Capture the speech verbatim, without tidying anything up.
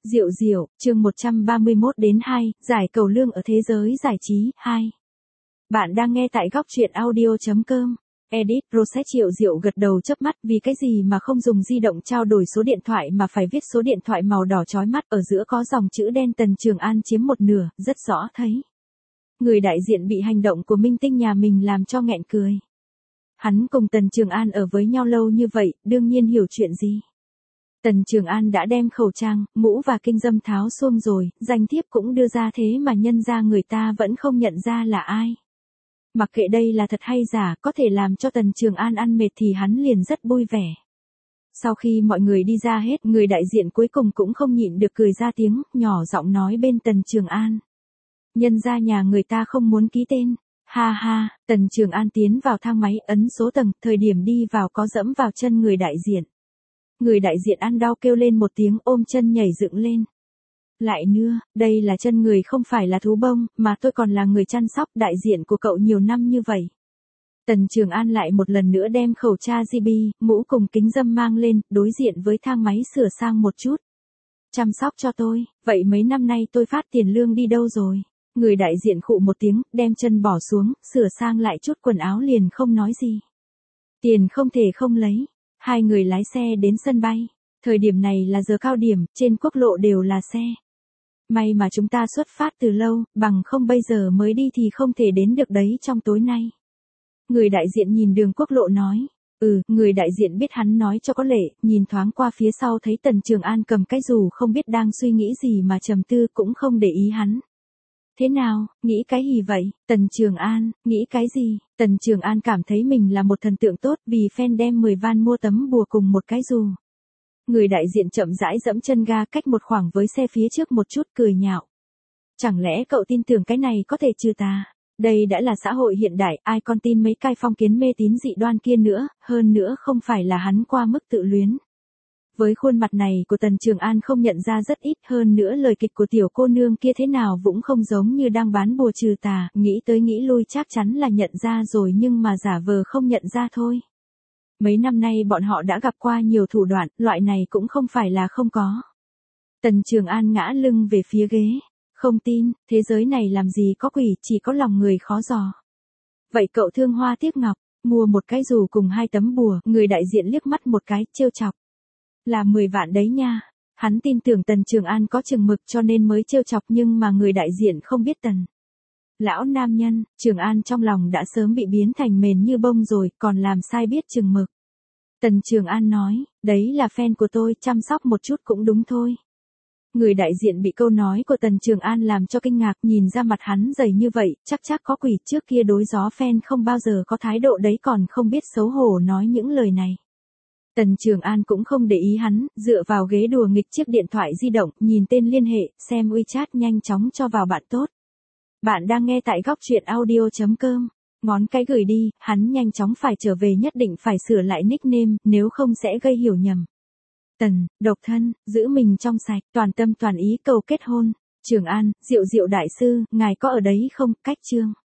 Diệu diệu, chương một trăm ba mươi mốt đến hai, giải cầu lương ở thế giới giải trí, hai. Bạn đang nghe tại góc truyện audio chấm com. Edit Process Triệu Diệu gật đầu chớp mắt, vì cái gì mà không dùng di động trao đổi số điện thoại mà phải viết số điện thoại màu đỏ chói mắt, ở giữa có dòng chữ đen Tần Trường An chiếm một nửa, rất rõ thấy. Người đại diện bị hành động của minh tinh nhà mình làm cho nghẹn cười. Hắn cùng Tần Trường An ở với nhau lâu như vậy, đương nhiên hiểu chuyện gì. Tần Trường An đã đem khẩu trang, mũ và kinh dâm tháo xuông rồi, danh thiếp cũng đưa ra, thế mà nhân ra người ta vẫn không nhận ra là ai. Mặc kệ đây là thật hay giả, có thể làm cho Tần Trường An ăn mệt thì hắn liền rất vui vẻ. Sau khi mọi người đi ra hết, người đại diện cuối cùng cũng không nhịn được cười ra tiếng, nhỏ giọng nói bên Tần Trường An. Nhân ra nhà người ta không muốn ký tên. Ha ha, Tần Trường An tiến vào thang máy, ấn số tầng, thời điểm đi vào có dẫm vào chân người đại diện. Người đại diện ăn đau kêu lên một tiếng, ôm chân nhảy dựng lên. Lại nữa, đây là chân người không phải là thú bông, mà tôi còn là người chăm sóc đại diện của cậu nhiều năm như vậy. Tần Trường An lại một lần nữa đem khẩu trang giê bê, mũ cùng kính dâm mang lên, đối diện với thang máy sửa sang một chút. Chăm sóc cho tôi, vậy mấy năm nay tôi phát tiền lương đi đâu rồi? Người đại diện khụ một tiếng, đem chân bỏ xuống, sửa sang lại chút quần áo liền không nói gì. Tiền không thể không lấy. Hai người lái xe đến sân bay. Thời điểm này là giờ cao điểm, trên quốc lộ đều là xe. May mà chúng ta xuất phát từ lâu, bằng không bây giờ mới đi thì không thể đến được đấy trong tối nay. Người đại diện nhìn đường quốc lộ nói. Ừ, người đại diện biết hắn nói cho có lệ, nhìn thoáng qua phía sau thấy Tần Trường An cầm cái dù không biết đang suy nghĩ gì mà trầm tư, cũng không để ý hắn. Thế nào, nghĩ cái gì vậy? Tần Trường An, nghĩ cái gì? Tần Trường An cảm thấy mình là một thần tượng tốt vì fan đem mười van mua tấm bùa cùng một cái dù. Người đại diện chậm rãi dẫm chân ga cách một khoảng với xe phía trước một chút, cười nhạo. Chẳng lẽ cậu tin tưởng cái này có thể trừ tà? Đây đã là xã hội hiện đại, ai còn tin mấy cái phong kiến mê tín dị đoan kia nữa, hơn nữa không phải là hắn qua mức tự luyến. Với khuôn mặt này của Tần Trường An không nhận ra rất ít, hơn nữa lời kịch của tiểu cô nương kia thế nào cũng không giống như đang bán bùa trừ tà, nghĩ tới nghĩ lui chắc chắn là nhận ra rồi nhưng mà giả vờ không nhận ra thôi. Mấy năm nay bọn họ đã gặp qua nhiều thủ đoạn, loại này cũng không phải là không có. Tần Trường An ngã lưng về phía ghế, không tin, thế giới này làm gì có quỷ, chỉ có lòng người khó dò. Vậy cậu thương hoa tiếc ngọc, mua một cái dù cùng hai tấm bùa, người đại diện liếc mắt một cái, trêu chọc. Là mười vạn đấy nha. Hắn tin tưởng Tần Trường An có chừng mực cho nên mới trêu chọc, nhưng mà người đại diện không biết Tần. Lão nam nhân, Trường An trong lòng đã sớm bị biến thành mềm như bông rồi, còn làm sai biết chừng mực. Tần Trường An nói, đấy là fan của tôi, chăm sóc một chút cũng đúng thôi. Người đại diện bị câu nói của Tần Trường An làm cho kinh ngạc, nhìn ra mặt hắn dày như vậy, chắc chắc có quỷ, trước kia đối gió fan không bao giờ có thái độ đấy, còn không biết xấu hổ nói những lời này. Tần Trường An cũng không để ý hắn, dựa vào ghế đùa nghịch chiếc điện thoại di động, nhìn tên liên hệ, xem WeChat nhanh chóng cho vào bạn tốt. Bạn đang nghe tại góc truyện audio chấm com. Ngón cái gửi đi, hắn nhanh chóng phải trở về, nhất định phải sửa lại nickname, nếu không sẽ gây hiểu nhầm. Tần, độc thân, giữ mình trong sạch, toàn tâm toàn ý cầu kết hôn. Trường An, Diệu Diệu đại sư, ngài có ở đấy không? Cách chương.